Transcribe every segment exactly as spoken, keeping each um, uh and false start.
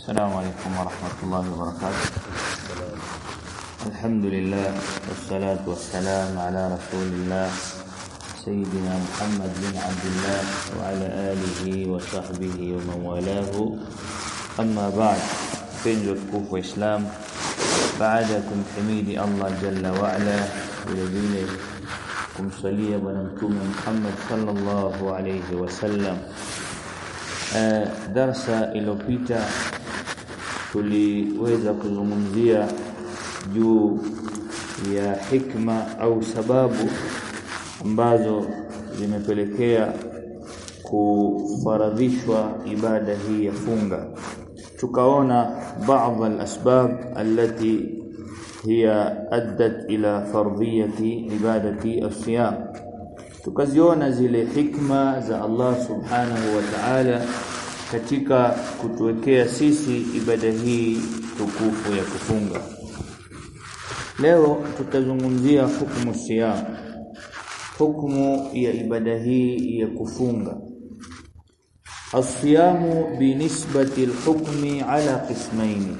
السلام عليكم ورحمة الله وبركاته. الحمد لله والصلاة والسلام على رسول الله سيدنا محمد بن عبد الله وعلى آله وصحبه ومن والاه. أما بعد، فنجر كوف إسلام بعدكم حميد الله جل وعلا ولدينه kumsalia bwana mtume Muhammad sallallahu alayhi wasallam. Uh, darasa iliyopita tuliweza kuzungumzia juu ya hikma au sababu ambazo zimepelekea kufaradhishwa ibada hii ya funga. Tukaona baadhi al-asbab allati hiya addat ila fardhiyati ibadati as-siyam. Tukaziona zile hikma za Allah subhanahu wa ta'ala katika kutuwekea sisi ibada hii tukufu ya kufunga. Leo tutazungumzia hukumu siyam, hukumu ya ibada hii ya kufunga. As-siyamu binisbati al-hukmi ala qismaini.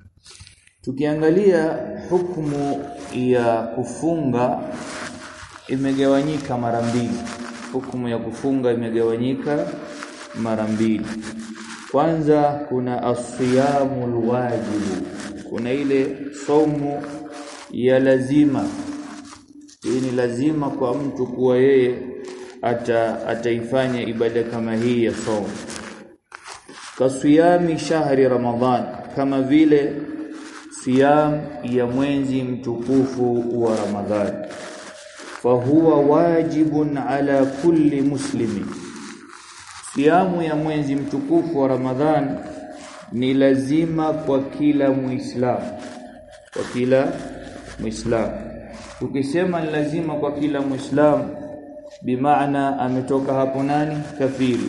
Tukiangalia hukumu ya kufunga imegawanyika mara mbili. Hukumu ya kufunga imegawanyika mara mbili. Kwanza kuna as-siyamul wajibu, kuna ile saumu ya lazima. Hii ni lazima kwa mtu kuwa yeye ata ataifanya ibada kama hii ya saumu. Kasiyami shahri Ramadhan, kama vile siyam ya mwezi mtukufu wa Ramadhani. Fahuwa wajibun ala kulli muslimi. Siyamu ya mwezi mtukufu wa Ramadhani ni lazima kwa kila Muislamu, kwa kila Muislamu. Tukisema ni lazima kwa kila Muislamu, bimaana ametoka hapo nani? Kafiri.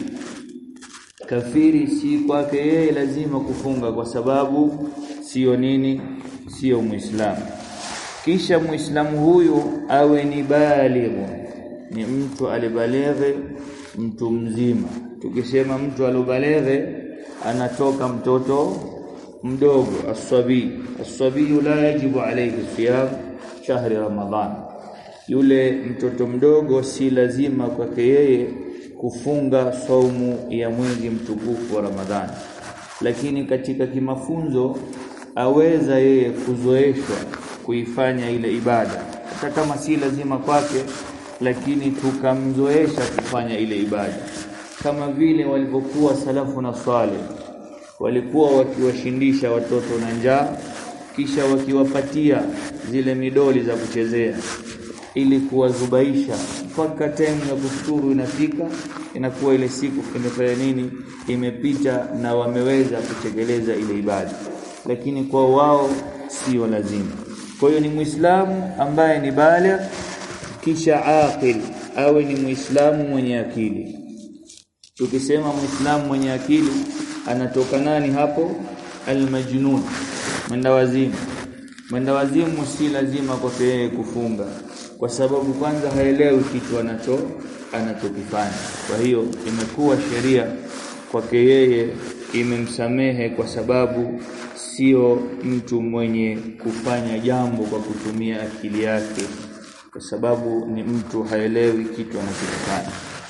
Kafiri si kwake yeye lazima kufunga kwa sababu sio nini? Sio Muislamu. Kisha Muislamu huyu awe ni baligh, ni mtu alibalighe, mtu mzima. Tukisema mtu alibalighe anatoka mtoto mdogo, as-sabi. As-sabi la yajibu alayhi siyam shahri Ramadhan. Yule mtoto mdogo si lazima kwake yeye kufunga saumu ya mwezi mtukufu wa Ramadhani. Lakini katika kimafunzo aweza yeye kuzoeshwa kuifanya ile ibada, hata kama si lazima kwake, lakini tukamzoesha kufanya ile ibada. Kama vile walivyokuwa salafu na salih, walikuwa wakiwashindisha watoto na njaa, kisha wakiwapatia zile midoli za kuchezea ili kuwazubaisha mpaka time ya kufuturu inafika, inakuwa ile siku imefanya nini? Imepita na wameweza kutekeleza ile ibada. Lakini kwa wao sio lazima. Kwa hiyo ni Muislamu ambaye ni baligh, kisha aqil, awe ni Muislamu mwenye akili. Tukisema Muislamu mwenye akili anatoka nani hapo? Al-majnun, mwendawazimu. Mwendawazimu si lazima kwa yeye kufunga, kwa sababu kwanza haelewi kitu anacho anachokifanya. Kwa hiyo imekuwa sheria kwake yeye imemsamehe kwa sababu sio mtu mwenye kufanya jambo kwa kutumia akili yake, kwa sababu ni mtu haelewi kitu anachofanya.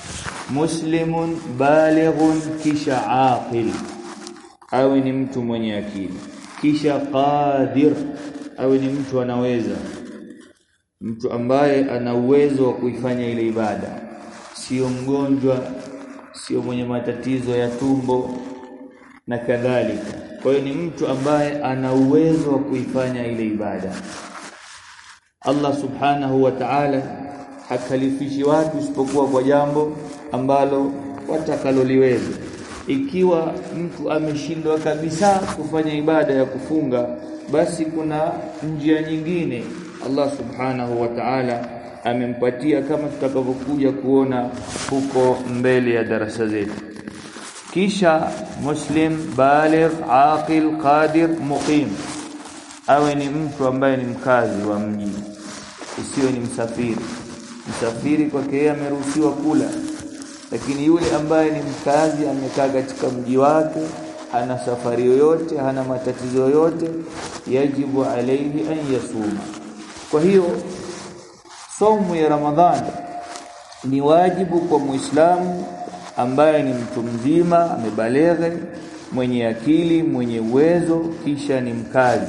Muslimun balighun, kisha aqil, awe ni mtu mwenye akili. Kisha qadir, awe ni mtu anaweza, mtu ambaye ana uwezo wa kuifanya ile ibada, sio mgonjwa, sio mwenye matatizo ya tumbo na kadhalika. Kwa hiyo ni mtu ambaye ana uwezo wa kuifanya ile ibada. Allah subhanahu wa ta'ala hakalifishi watu isipokuwa kwa jambo ambalo watakaloliweza. Ikiwa mtu ameshindwa kabisa kufanya ibada ya kufunga, basi kuna njia nyingine Allah subhanahu wa ta'ala amempatia, kama tutakavyokuja kuona huko mbele ya darasa zetu. Kisha muslim baligh aqil qadir muqim, awe ni mtu ambaye ni mkazi wa mji, isiyo ni msafiri. Msafiri kwake yeye ameruhusiwa kula, lakini yule ambaye ni mkazi amekaa katika mji wake hana safari yoyote, hana matatizo yoyote, yajibu alayhi an yasuma. Kwa hiyo saumu ya Ramadhani ni wajibu kwa Muislamu ambaye ni mtu mzima, amebaleghe, mwenye akili, mwenye uwezo, kisha ni mkazi,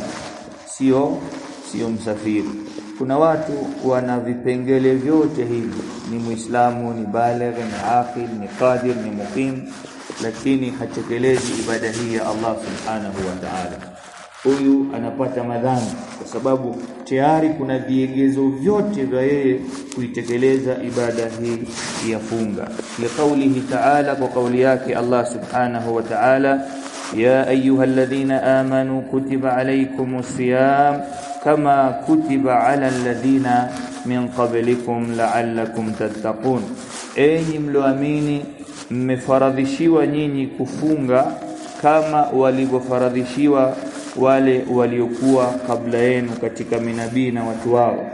sio sio msafiri. Kuna watu wana vipengele vyote hivi, ni Muislamu, ni baligh, ni aqil, ni qadir, ni muqim, lakini hatekelezi ibada hii ya Allah subhanahu wa ta'ala. Huyu anapata madhambi kwa sababu tayari kuna vigezo vyote vya yeye kuitekeleza ibada hii ya funga. Liqaulihi ta'ala, kwa kauli yake Allah subhanahu wa ta'ala, ya ayyuhalladhina amanu kutiba alaykumus siyam kama kutiba ala alladhina min qablikum la'allakum tattaqun. Enyi mlioamini, mmefaradhishiwa nyinyi kufunga kama walivyofaradhishiwa wale waliokuwa kabla yenu katika manabii na watu wao.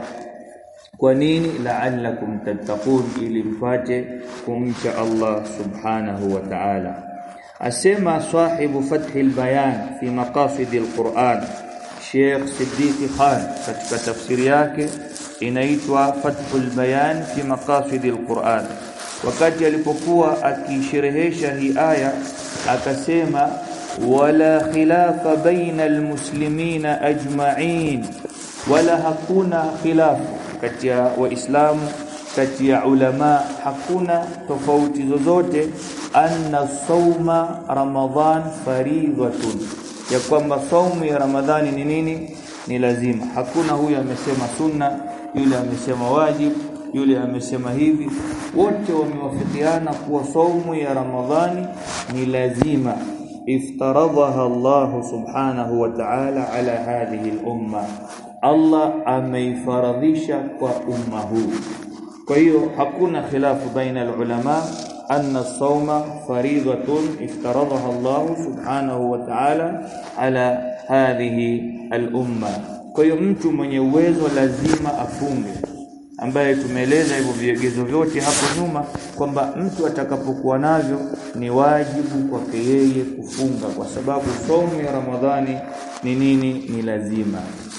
Kwa nini? La'allakum tattaqun, ili mpate kumcha Allah subhanahu wa ta'ala. Asema sahibu Fathil Bayan fi maqasidil Qur'an, Sheikh Siddiq Khan, katika tafsiri yake inaitwa Fathul Bayan fi maqasidil Qur'an. Wakati alipokuwa akisherehesha hii aya akasema, wala khilafa baina almuslimina ajma'in, wala hakuna khilafu kati ya waislamu, kati ya ulama, hakuna tofauti zozote, anna sawma Ramadhan faridhatun, ya kwamba saumu ya Ramadhani ni nini? Ni lazima. Hakuna huyu amesema sunna, yule amesema wajib, yule amesema hivi. Wote wamewafikiana kuwa saumu ya Ramadhani ni lazima. Iftaradhaha Allah subhanahu wa ta'ala ala hadhihi al-umma, Allah ameifaradhisha kwa umma huu. Kwa hiyo hakuna khilafu baina al-ulama anna as-sawma faridhatun iftaradhaha Allah subhanahu wa ta'ala ala hadhihi al-umma. Kwa hiyo mtu mwenye uwezo lazima afunge, ambaye tumeeleza hivyo vigezo vyote hapo nyuma kwamba mtu atakapokuwa navyo ni wajibu kwake yeye kufunga, kwa sababu saumu ya Ramadhani ni nini? Ni lazima.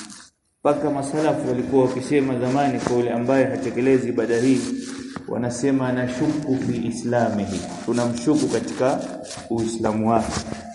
Paka masalafu walikuwa wakisema zamani kwa yule ambaye hatekelezi ibada hii, wanasema nashuku fi islamihi, tunamshuku katika uislamu wake.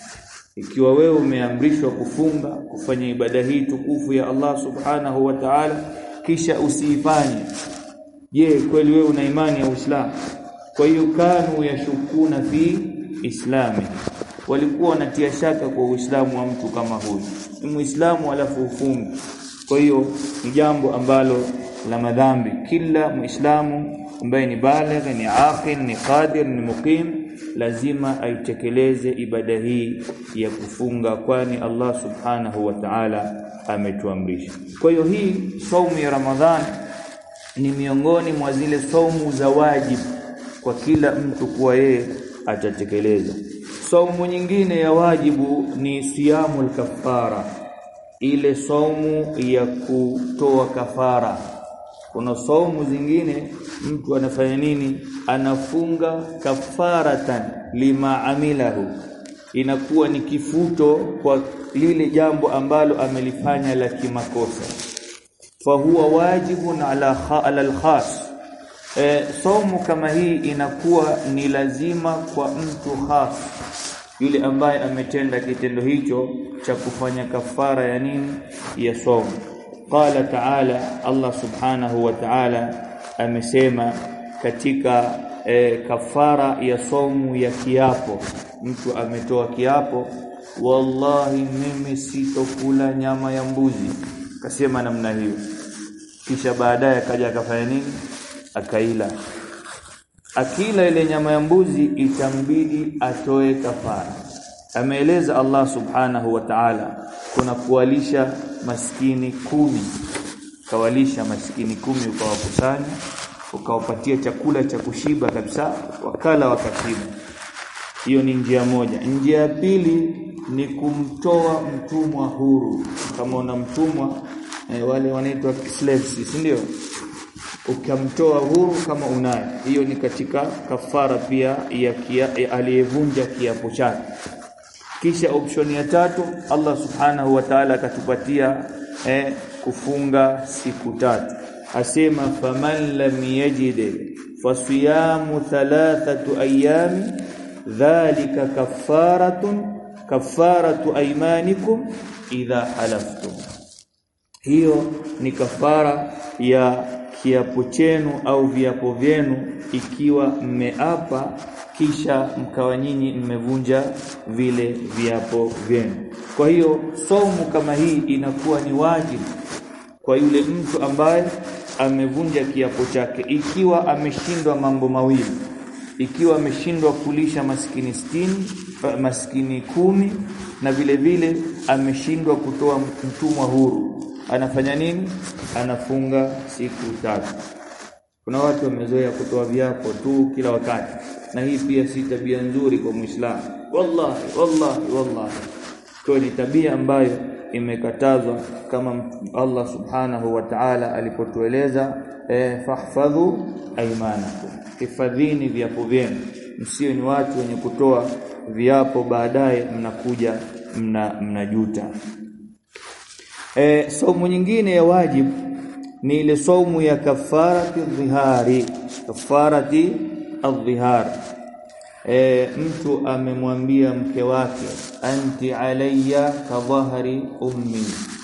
Ikiwa wewe umeamrishwa kufunga, kufanya ibada hii tukufu ya Allah subhanahu wa ta'ala, kisha usiifanye, je, kweli wewe una imani ya Uislamu? Kwa hiyo kanu yashukuna fi islami, walikuwa wanatia shaka kwa Uislamu wa mtu kama huyu. Ni Muislamu alafu ufunge. Kwa hiyo ni jambo ambalo la madhambi. Kila Muislamu ambaye ni baligh, ni aqil, ni qadir, ni muqim, lazima aitekeleze ibada hii ya kufunga, kwani Allah subhanahu wa ta'ala ametuamrisha. Kwa hiyo hii saumu ya Ramadhani ni miongoni mwa zile saumu za wajibu kwa kila mtu kuwa yeye atatekeleza. Saumu nyingine ya wajibu ni siyamul kafara, ile saumu ya kutoa kafara. Kuna saumu zingine mtu anafanya nini? Anafunga kafaratan lima amilahu, inakuwa ni kifuto kwa lile jambo ambalo amelifanya la kimakosa. Fa huwa wajibun ala al-khas. E, saumu kama hii inakuwa ni lazima kwa mtu khas, yule ambaye ametenda kitendo hicho cha kufanya kafara ya nini? Ya saumu. Qala ta'ala, Allah subhanahu wa ta'ala amesema katika e, kafara ya saumu ya kiapo. Mtu ametoa kiapo, wallahi mimi sitokula nyama ya mbuzi, kasema namna hiyo, kisha baadaye akaja akafanya nini? Akaila. Akila ile nyama ya mbuzi itambidi atoe kafara. Ameeleza Allah subhanahu wa ta'ala kuna kuwalisha maskini kumi. Kawalisha maskini kumi, ukawakusanya, ukawapatia chakula cha kushiba kabisa, wakala wakashiba. Hiyo ni njia moja. Njia ya pili ni kumtoa mtumwa huru. Kama una mtumwa e, wale wanaitwa slaves, si ndio? Ukamtoa huru kama unaye, hiyo ni katika kafara pia ya, ya aliyevunja kiapo chake. Kisha option ya tatu Allah subhanahu wa ta'ala akatupatia eh, kufunga siku tatu. Asema faman lam yajid fasiyamu thalathatu ayami dhalika kaffaratun kaffaratu aymanikum idha halaftum. Hiyo ni kafara ya kiapo chenu au viapo vyenu ikiwa mmeapa kisha mkawa nyinyi mmevunja vile viapo vyenu. Kwa hiyo saumu kama hii inakuwa ni wajibu kwa yule mtu ambaye amevunja kiapo chake, ikiwa ameshindwa mambo mawili. Ikiwa ameshindwa kulisha maskini sitini, maskini kumi, na vile vile ameshindwa kutoa mtumwa huru, anafanya nini? Anafunga siku tatu. Kuna watu wamezoea kutoa viapo tu kila wakati, na hii pia si tabia nzuri kwa Muislamu. Wallahi wallahi wallahi, kwa ni tabia ambayo imekatazwa, kama Allah subhanahu wa ta'ala alipotueleza eh, fahfadhu aymanakum, hifadhini viapo vyenu, msio ni watu wenye kutoa viapo baadaye mnakuja mna mnajuta. Eh, saumu nyingine ya wajibu ni ile saumu ya kafarati dhihari. Kafarati adh-dhihar, e, mtu amemwambia mke wake anti alayya kadhahari ummi.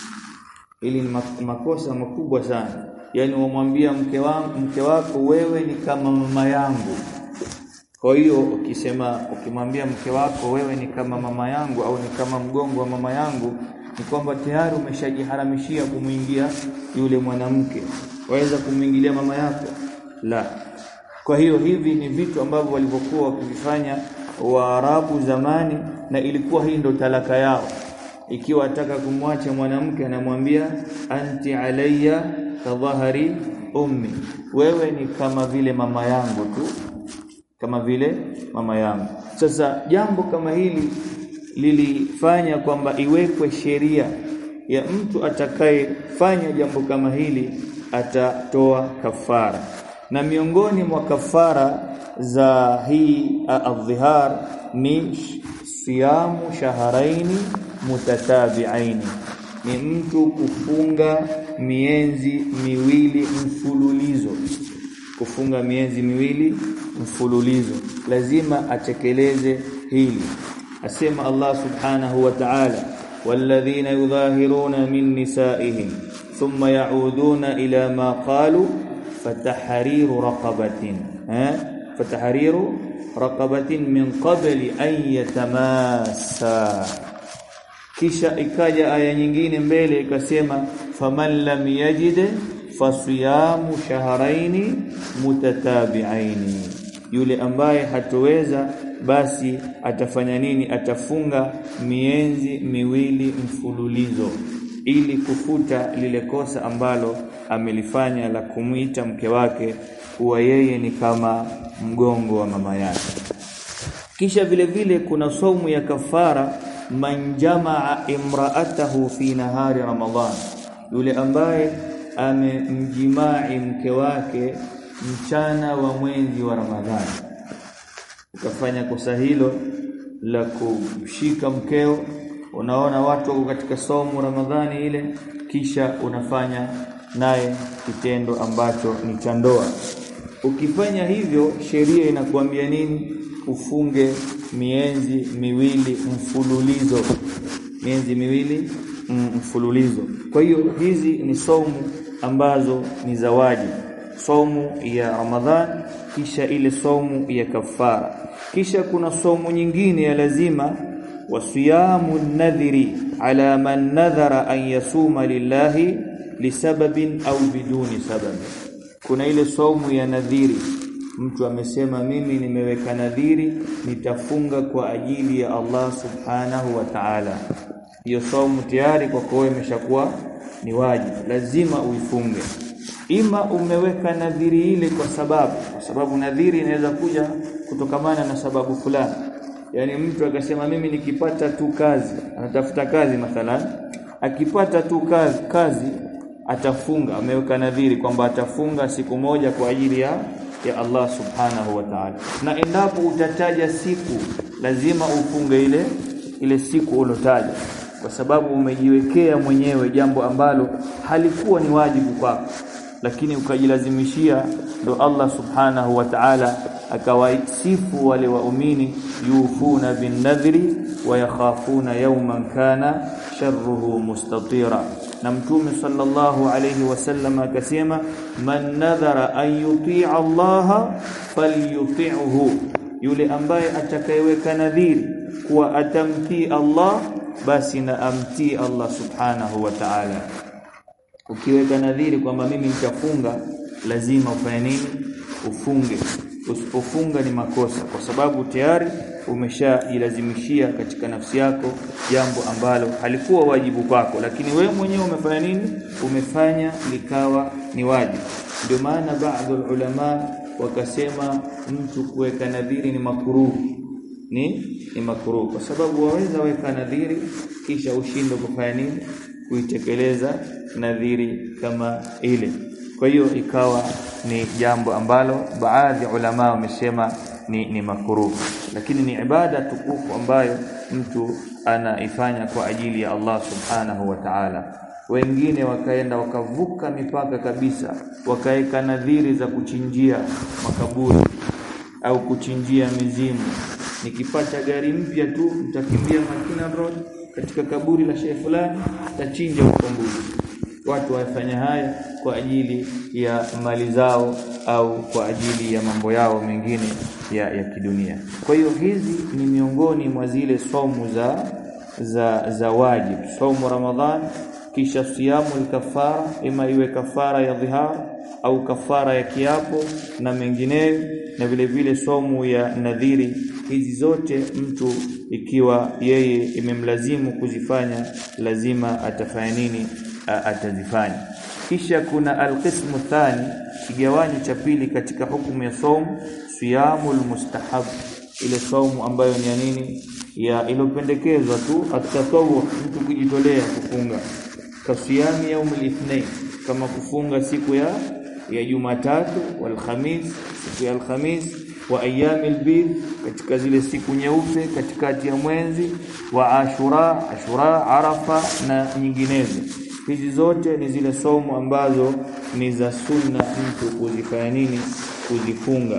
Ili ni makosa makubwa sana. Yani umwambia mke wangu mke wako wewe ni kama mama yangu. Kwa hiyo ukisema ukimwambia mke wako wewe ni kama mama yangu au ni kama mgongo wa mama yangu, ni kwamba tayari umeshajiharamishia kumuingia yule mwanamke. Waweza kumuingilia mama yako? La. Kwa hiyo hivi ni vitu ambavyo walivyokuwa wakifanya Waarabu zamani, na ilikuwa hii ndo talaka yao. Ikiwa ataka kumwacha mwanamke anamwambia anti alayya kadhahari ummi, wewe ni kama vile mama yangu tu, kama vile mama yangu. Sasa jambo kama hili lilifanya kwamba iwekwe sheria ya mtu atakayefanya jambo kama hili atatoa kafara. Na miongoni mwa kafara za hii adh-dhihar ni siyamu shahraini mutatabi'aini, ni mtu kufunga miezi miwili mfululizo. Kufunga miezi miwili mfululizo lazima atekeleze hili. Asema Allah subhanahu wa ta'ala walladhina yudhahiruna min nisaihim thumma ya'uduna ila ma qalu fatahriru raqabatin eh fatahriru raqabatin min qabli an yatamassa. Kisha ikaja aya nyingine mbele ikasema faman lam yajid fasiyamu shahraini mutatabi'aini, yule ambaye hatoweza basi atafanya nini? Atafunga miezi miwili mfululizo ili kufuta lile kosa ambalo amelifanya la kumuita mke wake kuwa yeye ni kama mgongo wa mama yake. Kisha vile vile kuna saumu ya kafara man jamaa imra'atahu fi nahari Ramadhan, yule ambaye amemjimai mke wake mchana wa mwezi wa Ramadhani. Ukafanya kosa hilo la kushika mkeo, unaona watu wako katika saumu Ramadhani ile, kisha unafanya naye kitendo ambacho ni cha ndoa. Ukifanya hivyo sheria inakuambia nini? Ufunge miezi miwili mfululizo, miezi miwili mfululizo. Kwa hiyo hizi ni saumu ambazo ni za wajibu, saumu ya Ramadhan, kisha ile saumu ya kafara. Kisha kuna saumu nyingine ya lazima, wasiyamu nadhiri ala man nadhara an yasuma lillahi lisababin au biduni sabab. Kuna ile saumu ya nadhiri, mtu amesema mimi nimeweka nadhiri nitafunga kwa ajili ya Allah subhanahu wa ta'ala. Hiyo saumu tayari kwa kwa imeshakuwa ni wajibu, lazima uifunge. Ima umeweka nadhiri ile kwa sababu kwa sababu nadhiri inaweza kuja kutokamana na sababu fulani. Yani mtu akasema mimi nikipata tu kazi, anatafuta kazi mathalan, akipata tu kazi, kazi atafunga, ameweka nadhiri kwamba atafunga siku moja kwa ajili ya ya Allah subhanahu wa ta'ala. Na endapo utataja siku lazima ufunge ile ile siku ulotaja, kwa sababu umejiwekea mwenyewe jambo ambalo halikuwa ni wajibu kwako, lakini ukajilazimishia. Ndo Allah subhanahu wa ta'ala akawaisifu wale waumini, yufuna bin nadhri wa yakhafuna yawman kana sharruhu mustatira. Na Mtume sallallahu alayhi wasallam akasema, man nadhara an yuti'a Allah falyuti'hu, yule ambaye atakayeweka nadhiri kuwa atamtii Allah basi na amtii Allah subhanahu wa ta'ala. Ukiweka nadhiri kwamba mimi nitafunga, lazima ufanye nini? Ufunge. Usipofunga ni makosa, kwa sababu tayari umeshajilazimishia katika nafsi yako jambo ambalo halikuwa wajibu kwako, lakini wewe mwenyewe umefanya nini? Umefanya likawa ni wajibu. Ndio maana baadhi ya ulama wakasema mtu kuweka nadhiri ni makruh, ni ni makruh, kwa sababu waweza weka nadhiri kisha ushindwe kufanya nini? Kuitekeleza nadhiri kama ile. Kwa hiyo ikawa ni jambo ambalo baadhi ulama wamesema ni ni makruh, lakini ni ibada tukufu ambayo mtu anaifanya kwa ajili ya Allah subhanahu wa ta'ala. Wengine wakaenda wakavuka mipaka kabisa, wakaeka nadhiri za kuchinjia makaburi au kuchinjia mizimu. Nikipata gari mpya tu nitakimbia Makina Road katika kaburi la Sheikh fulani, tachinja huko mbuzi. Watu wafanya haya kwa ajili ya mali zao au kwa ajili ya mambo yao mengine ya, ya kidunia. Kwa hiyo hizi ni miongoni mwa zile saumu za za za wajib, saumu Ramadhan, kisha siyamu al-kafara, ima iwe kafara ya dhihar au kafara ya kiapo na mengineyo, na vile vile saumu ya nadhiri. Hizi zote mtu ikiwa yeye imemlazimu kuzifanya, lazima atafanya nini? Atazifanya. Kisha kuna alqismu thani, kigawanyo cha pili katika hukumu ya saumu, siyamul mustahab, ile saumu ambayo ni ya nini? Ya ilopendekezwa tu, atatawu, mtu kujitolea kufunga. Kasiyami yaumul ithnain, kama kufunga siku ya ya Jumatatu wal Khamis, siku ya Alhamis, wa ayyamil bid, katika zile siku nyeupe katikati ya mwezi, wa Ashura, Ashura, Arafa na nyinginezo. Hizi zote ni zile somo ambazo ni za sunna mtu kuzifanya nini? Kuzifunga.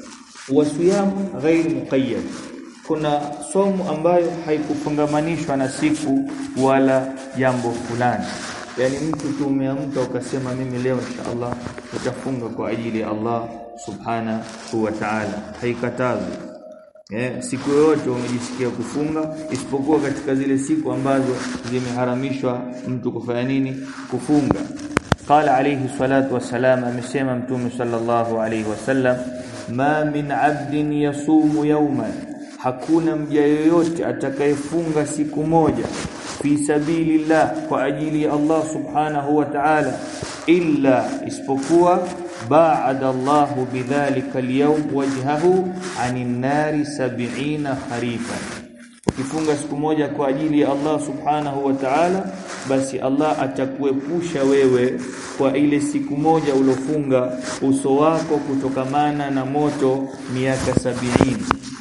Wasiyamu ghairi muqayyad, kuna somo ambayo haikufungamanishwa na siku wala jambo fulani. Yani mtu tu umeamka ukasema mimi leo inshallah nitafunga kwa ajili ya Allah subhanahu wa ta'ala, haikatazwi. Eh, siku yote umejisikia kufunga, isipokuwa katika zile siku ambazo zimeharamishwa mtu kufanya nini? Kufunga. Qala alayhi salatu wassalam, amesema Mtume sallallahu alayhi wasallam, ma min 'abdin yasumu yawman, hakuna mja yoyote atakayefunga siku moja fi sabilillah, kwa ajili ya Allah subhanahu wa ta'ala, illa, isipokuwa ba'ada Allahu bidhalika al-yawm wajhahu 'anil nari sab'ina kharifan. Ukifunga siku moja kwa ajili ya Allah subhanahu wa ta'ala, basi Allah atakuepusha wewe kwa ile siku moja ulofunga uso wako kutokamana na moto miaka sabini.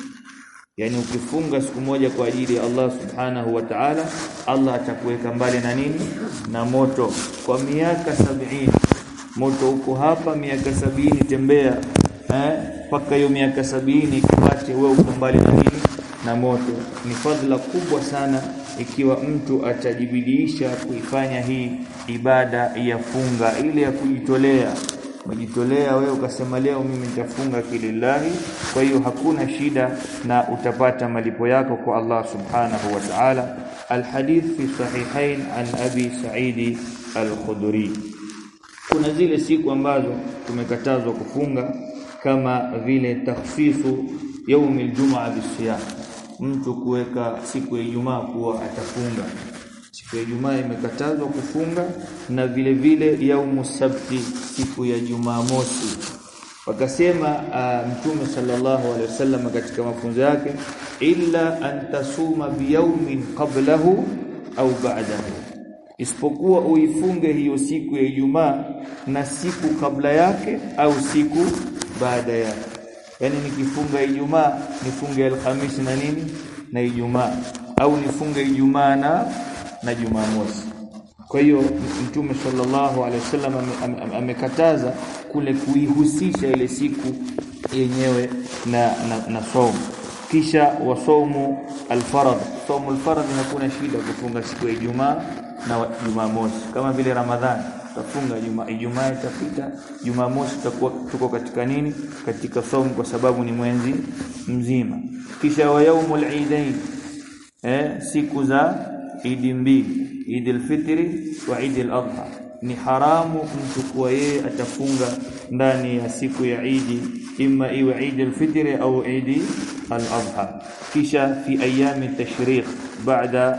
Yani ukifunga siku moja kwa ajili ya Allah subhanahu wa ta'ala, Allah atakuweka mbali na nini? Na moto kwa miaka sabini. Moto uko hapa miaka sabini, tembea eh paka hiyo miaka sabini kupate wewe uko mbali na nini? Na moto. Ni fadhila kubwa sana ikiwa mtu atajibidiisha kuifanya hii ibada ya funga ile ya kujitolea. Umejitolea wewe ukasema leo mimi nitafunga kilillahi, kwa hiyo hakuna shida na utapata malipo yako kwa Allah subhanahu wa ta'ala. Alhadith fi sahihain an Abi Sa'id al-Khudri. Kuna zile siku ambazo tumekatazwa kufunga, kama vile takhfifu yaumil jumaa bisiyam, mtu kuweka siku ya Ijumaa kuwa atafunga. Siku ya Ijumaa imekatazwa kufunga, na vile vile yaumus sabti, siku ya Jumamosi. Wakasema uh, Mtume sallallahu alaihi wasallam katika mafunzo yake, illa an tasuma biyaumin qablahu au ba'dahu, isipokuwa uifunge hiyo siku ya Ijumaa na siku kabla yake au siku baada yake. Yani nikifunga Ijumaa nifunge Alhamisi na nini? Na Ijumaa. au nifunge Ijumaa na na Jumamosi. Kwa hiyo Mtume sallallahu alaihi wasallam amekataza kule kuihusisha ile siku yenyewe na na, na saumu. Kisha wasaumu al-farad, saumu al-farad hakuna shida kufunga siku ya Ijumaa na Jumamosi. Kama vile Ramadhani tutafunga Ijumaa, Ijumaa itapita, Jumamosi tutakuwa tuko katika nini? Katika saumu, kwa sababu ni mwezi mzima. Kisha wa yaumul eidain, eh siku za Idi mbili, Eid al-Fitri wa Eid al-Adha, ni haramu mtu kwa yeye atafunga ndani ya siku ya Eid, imma iwe Eid al-Fitri au Eid al-Adha. Kisha fi ayami tashriq baada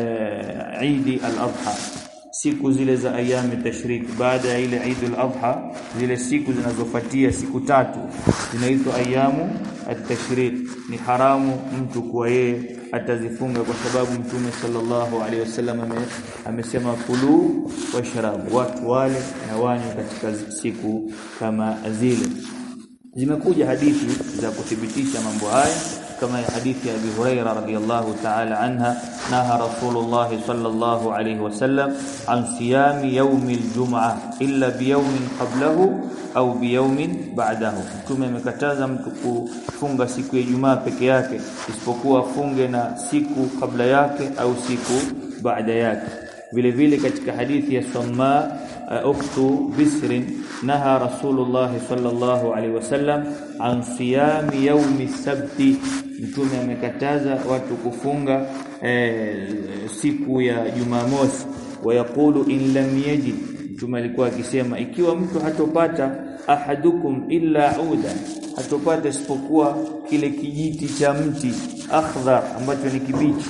Eid al-Adha, siku zile za ayami tashriq baada ya ile Eid al-Adha, zile siku zinazofuatia siku tatu zinaitwa ayamu at-tashriq. Ni haramu mtu kwa yeye atazifunga, kwa sababu Mtume sallallahu alaihi wasallam amesema kulu washrabu, watu wale na wanywe katika siku kama zile. Zimekuja hadithi za kuthibitisha mambo haya, kama ya hadithi ya Abi Huraira radhiyallahu ta'ala anha, naha Rasulullah sallallahu alayhi wasallam an siyami yawmil jum'ah illa biyawmin qablahu au biyawmin ba'dahu. Mtume amekataza mtu kufunga siku ya Ijumaa peke yake, isipokuwa afunge na siku kabla yake au siku baada yake. Vile vile katika hadithi ya Samma ukhtu Bisr, naha Rasulullah sallallahu alaihi wasallam an siyami yawmi sabti, Mtume amekataza watu kufunga eh, siku ya Jumamosi. Wayaqulu in lam yajid, Mtume alikuwa akisema ikiwa mtu hatopata ahadukum illa uda, hatopata isipokuwa kile kijiti cha mti akhdhar ambacho ni kibichi,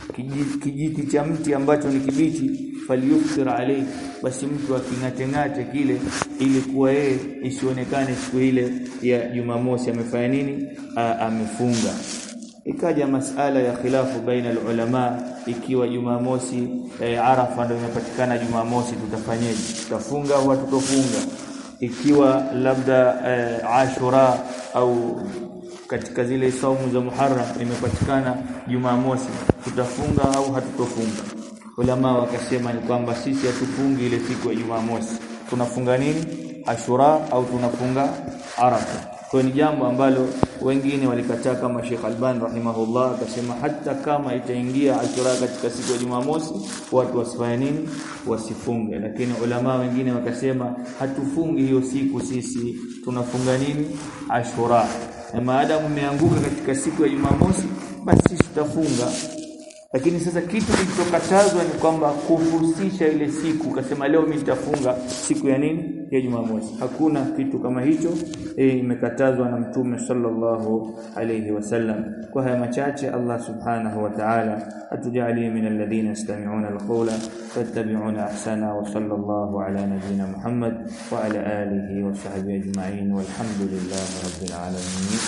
kijiti cha mti ambacho ni kibichi, falyuftir alayhi, basi mtu akingatengate kile ili kuwa yeye isionekane siku ile ya Jumamosi amefanya nini, amefunga. Ikaja masala ya khilafu baina ulama, ikiwa Jumamosi e, Arafa ndio inapatikana Jumamosi, tutafanyaje? Tutafunga au hatutofunga? Ikiwa labda e, Ashura au katika zile saumu za Muharram imepatikana Jumamosi, tutafunga au hatutofunga? Ulama wakasema ni kwamba sisi hatufungi ile siku ya Jumamosi, tunafunga nini? Ashura au tunafunga Arafa. Kwa ni jambo ambalo wengine walikataa, kama Sheikh Albani rahimahullah akasema hata kama itaingia Ashura katika siku ya Jumamosi watu wasifanye nini? Wasifunge. Lakini ulama wengine wakasema hatufungi hiyo siku, sisi tunafunga nini? Ashura. Na maadamu umeanguka katika siku ya Jumamosi basi tutafunga. Lakini sasa kitu kilichokatazwa ni kwamba kuhusisha ile siku, kasema leo mimi nitafunga siku ya nini? Ya Jumamosi. Hakuna kitu kama hicho, eh imekatazwa na Mtume sallallahu alayhi wasallam. Kwa haya machache, Allah subhanahu wa ta'ala atujalie min alladhina yastami'una alqawla fattabi'una ahsana, wa sallallahu ala nabiyyina Muhammad wa ala alihi wa sahbihi ajma'in, walhamdulillahi rabbil alamin.